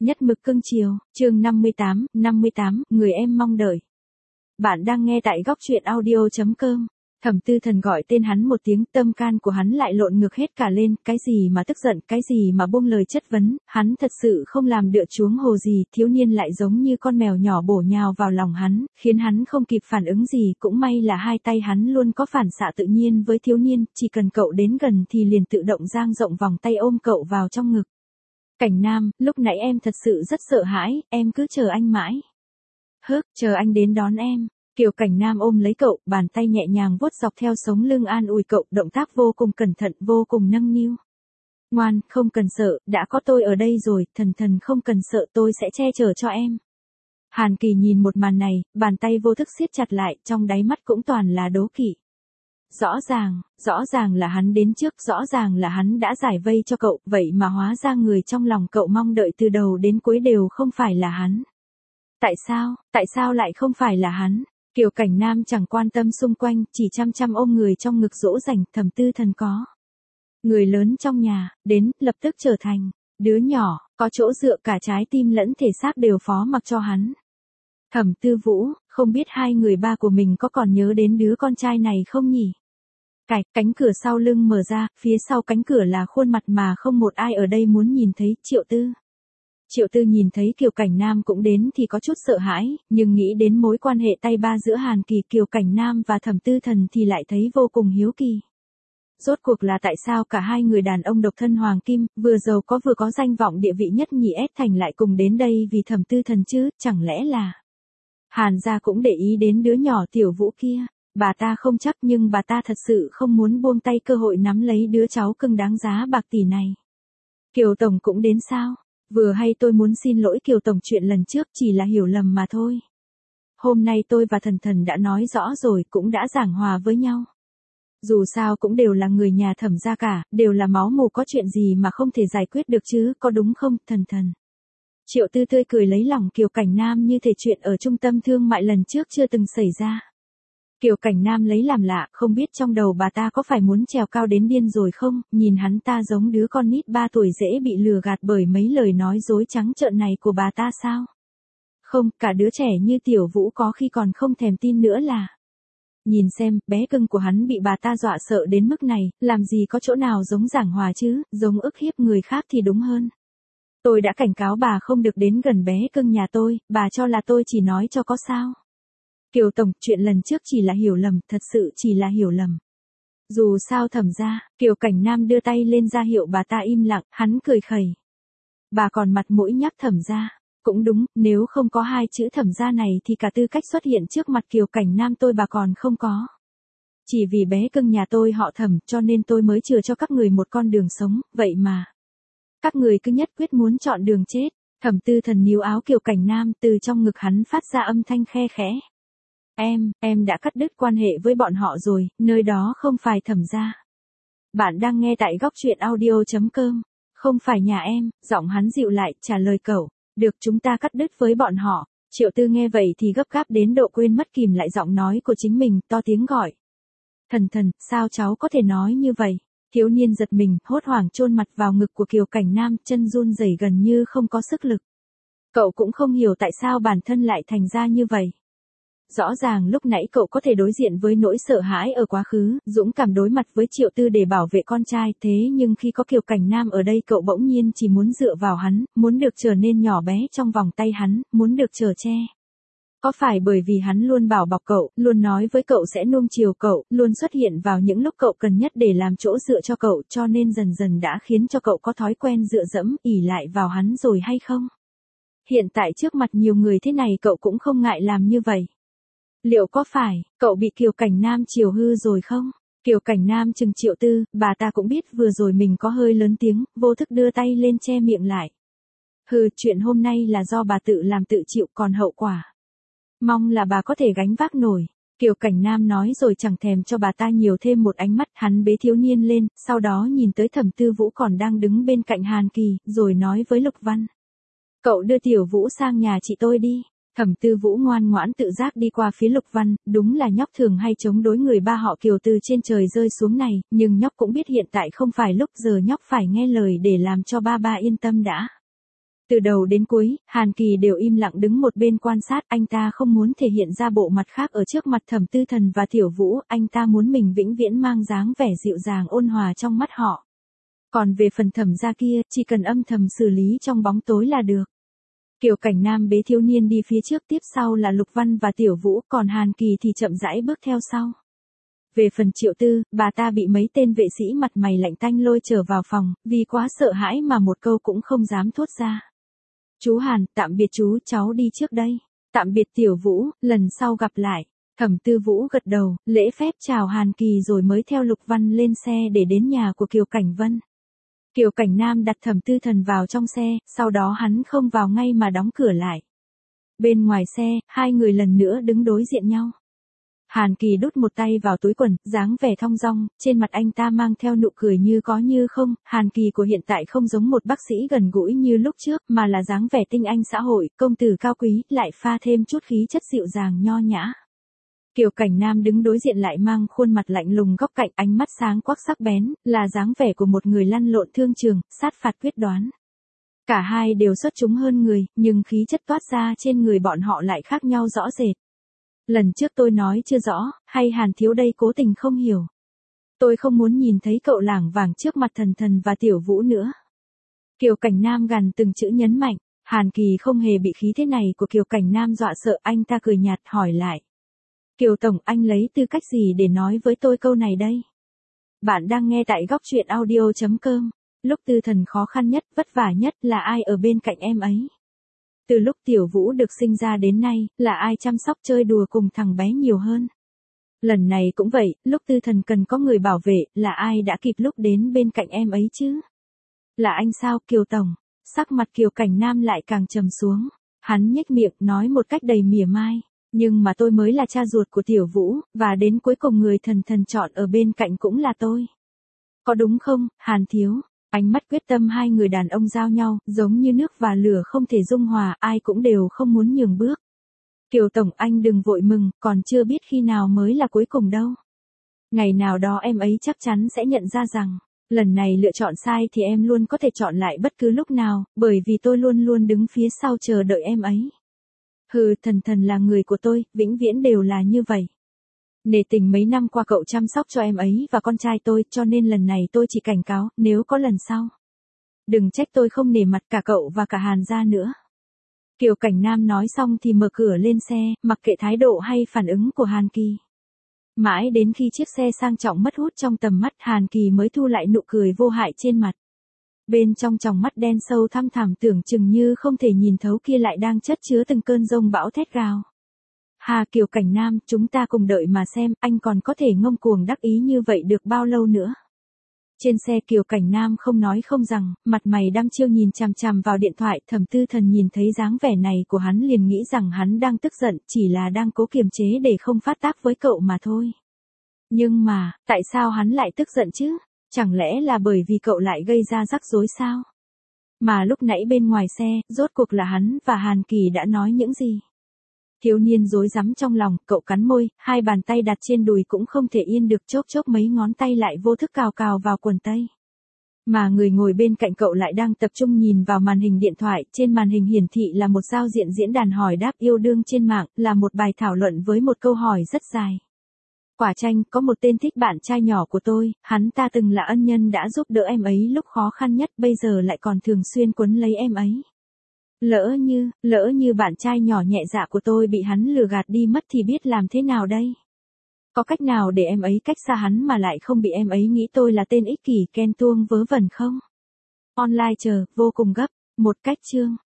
Nhất mực cưng chiều, chương 58, người em mong đợi. Bạn đang nghe tại góc truyện audio.com. Thẩm Tư Thần gọi tên hắn một tiếng, tâm can của hắn lại lộn ngược hết cả lên, cái gì mà tức giận, cái gì mà buông lời chất vấn, hắn thật sự không làm được chuống hồ gì, thiếu niên lại giống như con mèo nhỏ bổ nhào vào lòng hắn, khiến hắn không kịp phản ứng gì, cũng may là hai tay hắn luôn có phản xạ tự nhiên với thiếu niên, chỉ cần cậu đến gần thì liền tự động dang rộng vòng tay ôm cậu vào trong ngực. Cảnh Nam, lúc nãy em thật sự rất sợ hãi, em cứ chờ anh mãi. Chờ anh đến đón em. Kiều Cảnh Nam ôm lấy cậu, bàn tay nhẹ nhàng vuốt dọc theo sống lưng an ủi cậu, động tác vô cùng cẩn thận, vô cùng nâng niu. Ngoan, không cần sợ, đã có tôi ở đây rồi, thần không cần sợ, tôi sẽ che chở cho em. Hàn Kỳ nhìn một màn này, bàn tay vô thức siết chặt lại, trong đáy mắt cũng toàn là đố kỵ. Rõ ràng là hắn đến trước, rõ ràng là hắn đã giải vây cho cậu, vậy mà hóa ra người trong lòng cậu mong đợi từ đầu đến cuối đều không phải là hắn. Tại sao lại không phải là hắn? Kiều Cảnh Nam chẳng quan tâm xung quanh, chỉ chăm ôm người trong ngực dỗ dành, Thẩm Tư Thần có. Người lớn trong nhà, đến, lập tức trở thành, đứa nhỏ, có chỗ dựa cả trái tim lẫn thể xác đều phó mặc cho hắn. Thẩm Tư Vũ, không biết hai người ba của mình có còn nhớ đến đứa con trai này không nhỉ? Cánh cửa sau lưng mở ra, phía sau cánh cửa là khuôn mặt mà không một ai ở đây muốn nhìn thấy, Triệu Tư. Triệu Tư nhìn thấy Kiều Cảnh Nam cũng đến thì có chút sợ hãi, nhưng nghĩ đến mối quan hệ tay ba giữa Hàn Kỳ, Kiều Cảnh Nam và Thẩm Tư Thần thì lại thấy vô cùng hiếu kỳ. Rốt cuộc là tại sao cả hai người đàn ông độc thân hoàng kim, vừa giàu có vừa có danh vọng địa vị nhất nhì ép thành lại cùng đến đây vì Thẩm Tư Thần chứ, chẳng lẽ là... Hàn gia cũng để ý đến đứa nhỏ Tiểu Vũ kia. Bà ta không chắc nhưng bà ta thật sự không muốn buông tay cơ hội nắm lấy đứa cháu cưng đáng giá bạc tỷ này. Kiều Tổng cũng đến sao? Vừa hay tôi muốn xin lỗi Kiều Tổng, chuyện lần trước chỉ là hiểu lầm mà thôi. Hôm nay tôi và Thần đã nói rõ rồi, cũng đã giảng hòa với nhau. Dù sao cũng đều là người nhà Thẩm gia cả, đều là máu mủ, có chuyện gì mà không thể giải quyết được chứ, có đúng không, Thần? Triệu Tư tươi cười lấy lòng Kiều Cảnh Nam như thể chuyện ở trung tâm thương mại lần trước chưa từng xảy ra. Kiều Cảnh Nam lấy làm lạ, không biết trong đầu bà ta có phải muốn trèo cao đến điên rồi không, nhìn hắn ta giống đứa con nít 3 tuổi dễ bị lừa gạt bởi mấy lời nói dối trắng trợn này của bà ta sao? Không, cả đứa trẻ như Tiểu Vũ có khi còn không thèm tin nữa là. Nhìn xem, bé cưng của hắn bị bà ta dọa sợ đến mức này, làm gì có chỗ nào giống giảng hòa chứ, giống ức hiếp người khác thì đúng hơn. Tôi đã cảnh cáo bà không được đến gần bé cưng nhà tôi, bà cho là tôi chỉ nói cho có sao? Kiều Tổng, chuyện lần trước chỉ là hiểu lầm, thật sự chỉ là hiểu lầm. Dù sao Thẩm gia, Kiều Cảnh Nam đưa tay lên ra hiệu bà ta im lặng, hắn cười khẩy. Bà còn mặt mũi nhắc Thẩm gia, cũng đúng, nếu không có hai chữ Thẩm gia này thì cả tư cách xuất hiện trước mặt Kiều Cảnh Nam tôi bà còn không có. Chỉ vì bé cưng nhà tôi họ Thẩm cho nên tôi mới chừa cho các người một con đường sống, vậy mà. Các người cứ nhất quyết muốn chọn đường chết. Thẩm Tư Thần níu áo Kiều Cảnh Nam, từ trong ngực hắn phát ra âm thanh khe khẽ. Em đã cắt đứt quan hệ với bọn họ rồi, nơi đó không phải Thẩm gia. Bạn đang nghe tại góc truyện audio.com. Không phải nhà em, giọng hắn dịu lại, trả lời cậu. Được, chúng ta cắt đứt với bọn họ. Triệu Tư nghe vậy thì gấp gáp đến độ quên mất kìm lại giọng nói của chính mình, to tiếng gọi. Thần, sao cháu có thể nói như vậy? Thiếu niên giật mình, hốt hoảng chôn mặt vào ngực của Kiều Cảnh Nam, chân run rẩy gần như không có sức lực. Cậu cũng không hiểu tại sao bản thân lại thành ra như vậy. Rõ ràng lúc nãy cậu có thể đối diện với nỗi sợ hãi ở quá khứ, dũng cảm đối mặt với Triệu Tư để bảo vệ con trai, thế nhưng khi có Kiều Cảnh Nam ở đây cậu bỗng nhiên chỉ muốn dựa vào hắn, muốn được trở nên nhỏ bé trong vòng tay hắn, muốn được chở che. Có phải bởi vì hắn luôn bảo bọc cậu, luôn nói với cậu sẽ nuông chiều cậu, luôn xuất hiện vào những lúc cậu cần nhất để làm chỗ dựa cho cậu, cho nên dần dần đã khiến cho cậu có thói quen dựa dẫm, ỷ lại vào hắn rồi hay không? Hiện tại trước mặt nhiều người thế này cậu cũng không ngại làm như vậy. Liệu có phải, cậu bị Kiều Cảnh Nam chiều hư rồi không? Kiều Cảnh Nam chừng Triệu Tư, bà ta cũng biết vừa rồi mình có hơi lớn tiếng, vô thức đưa tay lên che miệng lại. Chuyện hôm nay là do bà tự làm tự chịu, còn hậu quả. Mong là bà có thể gánh vác nổi. Kiều Cảnh Nam nói rồi chẳng thèm cho bà ta nhiều thêm một ánh mắt, hắn bế thiếu niên lên, sau đó nhìn tới Thẩm Tư Vũ còn đang đứng bên cạnh Hàn Kỳ, rồi nói với Lục Văn. Cậu đưa Tiểu Vũ sang nhà chị tôi đi. Thẩm Tư Vũ ngoan ngoãn tự giác đi qua phía Lục Văn, đúng là nhóc thường hay chống đối người ba họ Kiều từ trên trời rơi xuống này, nhưng nhóc cũng biết hiện tại không phải lúc giờ nhóc phải nghe lời để làm cho ba yên tâm đã. Từ đầu đến cuối, Hàn Kỳ đều im lặng đứng một bên quan sát, anh ta không muốn thể hiện ra bộ mặt khác ở trước mặt Thẩm Tư Thần và Tiểu Vũ, anh ta muốn mình vĩnh viễn mang dáng vẻ dịu dàng ôn hòa trong mắt họ. Còn về phần Thẩm gia kia, chỉ cần âm thầm xử lý trong bóng tối là được. Kiều Cảnh Nam bế thiếu niên đi phía trước, tiếp sau là Lục Văn và Tiểu Vũ, còn Hàn Kỳ thì chậm rãi bước theo sau. Về phần Triệu Tư, bà ta bị mấy tên vệ sĩ mặt mày lạnh tanh lôi trở vào phòng, vì quá sợ hãi mà một câu cũng không dám thốt ra. Chú Hàn, tạm biệt chú, cháu đi trước đây. Tạm biệt Tiểu Vũ, lần sau gặp lại. Thẩm Tư Vũ gật đầu, lễ phép chào Hàn Kỳ rồi mới theo Lục Văn lên xe để đến nhà của Kiều Cảnh Vân. Kiều Cảnh Nam đặt Thẩm Tư Thần vào trong xe, sau đó hắn không vào ngay mà đóng cửa lại. Bên ngoài xe, hai người lần nữa đứng đối diện nhau. Hàn Kỳ đút một tay vào túi quần, dáng vẻ thong dong, trên mặt anh ta mang theo nụ cười như có như không. Hàn Kỳ của hiện tại không giống một bác sĩ gần gũi như lúc trước, mà là dáng vẻ tinh anh xã hội, công tử cao quý, lại pha thêm chút khí chất dịu dàng nho nhã. Kiều Cảnh Nam đứng đối diện lại mang khuôn mặt lạnh lùng góc cạnh, ánh mắt sáng quắc sắc bén, là dáng vẻ của một người lăn lộn thương trường, sát phạt quyết đoán. Cả hai đều xuất chúng hơn người, nhưng khí chất toát ra trên người bọn họ lại khác nhau rõ rệt. Lần trước tôi nói chưa rõ, hay Hàn thiếu đây cố tình không hiểu. Tôi không muốn nhìn thấy cậu lảng vảng trước mặt Thần Thần và Tiểu Vũ nữa. Kiều Cảnh Nam gằn từng chữ nhấn mạnh, Hàn Kỳ không hề bị khí thế này của Kiều Cảnh Nam dọa sợ, anh ta cười nhạt hỏi lại. Kiều Tổng, anh lấy tư cách gì để nói với tôi câu này đây? Bạn đang nghe tại góc truyện audio.com. Lúc Tư Thần khó khăn nhất, vất vả nhất là ai ở bên cạnh em ấy? Từ lúc Tiểu Vũ được sinh ra đến nay, là ai chăm sóc chơi đùa cùng thằng bé nhiều hơn? Lần này cũng vậy, lúc Tư Thần cần có người bảo vệ, là ai đã kịp lúc đến bên cạnh em ấy chứ? Là anh sao, Kiều Tổng? Sắc mặt Kiều Cảnh Nam lại càng trầm xuống. Hắn nhếch miệng nói một cách đầy mỉa mai. Nhưng mà tôi mới là cha ruột của Tiểu Vũ, và đến cuối cùng người Thần Thần chọn ở bên cạnh cũng là tôi. Có đúng không, Hàn thiếu? Ánh mắt quyết tâm hai người đàn ông giao nhau, giống như nước và lửa không thể dung hòa, ai cũng đều không muốn nhường bước. Kiều Tổng, anh đừng vội mừng, còn chưa biết khi nào mới là cuối cùng đâu. Ngày nào đó em ấy chắc chắn sẽ nhận ra rằng, lần này lựa chọn sai thì em luôn có thể chọn lại bất cứ lúc nào, bởi vì tôi luôn luôn đứng phía sau chờ đợi em ấy. Hừ, Thần Thần là người của tôi, vĩnh viễn đều là như vậy. Nể tình mấy năm qua cậu chăm sóc cho em ấy và con trai tôi, cho nên lần này tôi chỉ cảnh cáo, nếu có lần sau. Đừng trách tôi không nể mặt cả cậu và cả Hàn gia nữa. Kiều Cảnh Nam nói xong thì mở cửa lên xe, mặc kệ thái độ hay phản ứng của Hàn Kỳ. Mãi đến khi chiếc xe sang trọng mất hút trong tầm mắt, Hàn Kỳ mới thu lại nụ cười vô hại trên mặt. Bên trong tròng mắt đen sâu thăm thẳm tưởng chừng như không thể nhìn thấu kia lại đang chất chứa từng cơn giông bão thét gào. Hà, Kiều Cảnh Nam, chúng ta cùng đợi mà xem, anh còn có thể ngông cuồng đắc ý như vậy được bao lâu nữa. Trên xe Kiều Cảnh Nam không nói không rằng, mặt mày đăm chiêu nhìn chằm chằm vào điện thoại. Thẩm Tư Thần nhìn thấy dáng vẻ này của hắn liền nghĩ rằng hắn đang tức giận, chỉ là đang cố kiềm chế để không phát tác với cậu mà thôi. Nhưng mà, tại sao hắn lại tức giận chứ? Chẳng lẽ là bởi vì cậu lại gây ra rắc rối sao? Mà lúc nãy bên ngoài xe, rốt cuộc là hắn và Hàn Kỳ đã nói những gì? Thiếu niên rối rắm trong lòng, cậu cắn môi, hai bàn tay đặt trên đùi cũng không thể yên được, chốc chốc mấy ngón tay lại vô thức cào cào vào quần tây. Mà người ngồi bên cạnh cậu lại đang tập trung nhìn vào màn hình điện thoại, trên màn hình hiển thị là một giao diện diễn đàn hỏi đáp yêu đương trên mạng, là một bài thảo luận với một câu hỏi rất dài. Quả chanh, có một tên thích bạn trai nhỏ của tôi, hắn ta từng là ân nhân đã giúp đỡ em ấy lúc khó khăn nhất, bây giờ lại còn thường xuyên quấn lấy em ấy. Lỡ như bạn trai nhỏ nhẹ dạ của tôi bị hắn lừa gạt đi mất thì biết làm thế nào đây? Có cách nào để em ấy cách xa hắn mà lại không bị em ấy nghĩ tôi là tên ích kỷ ghen tuông vớ vẩn không? Online chờ, vô cùng gấp, một cách chương.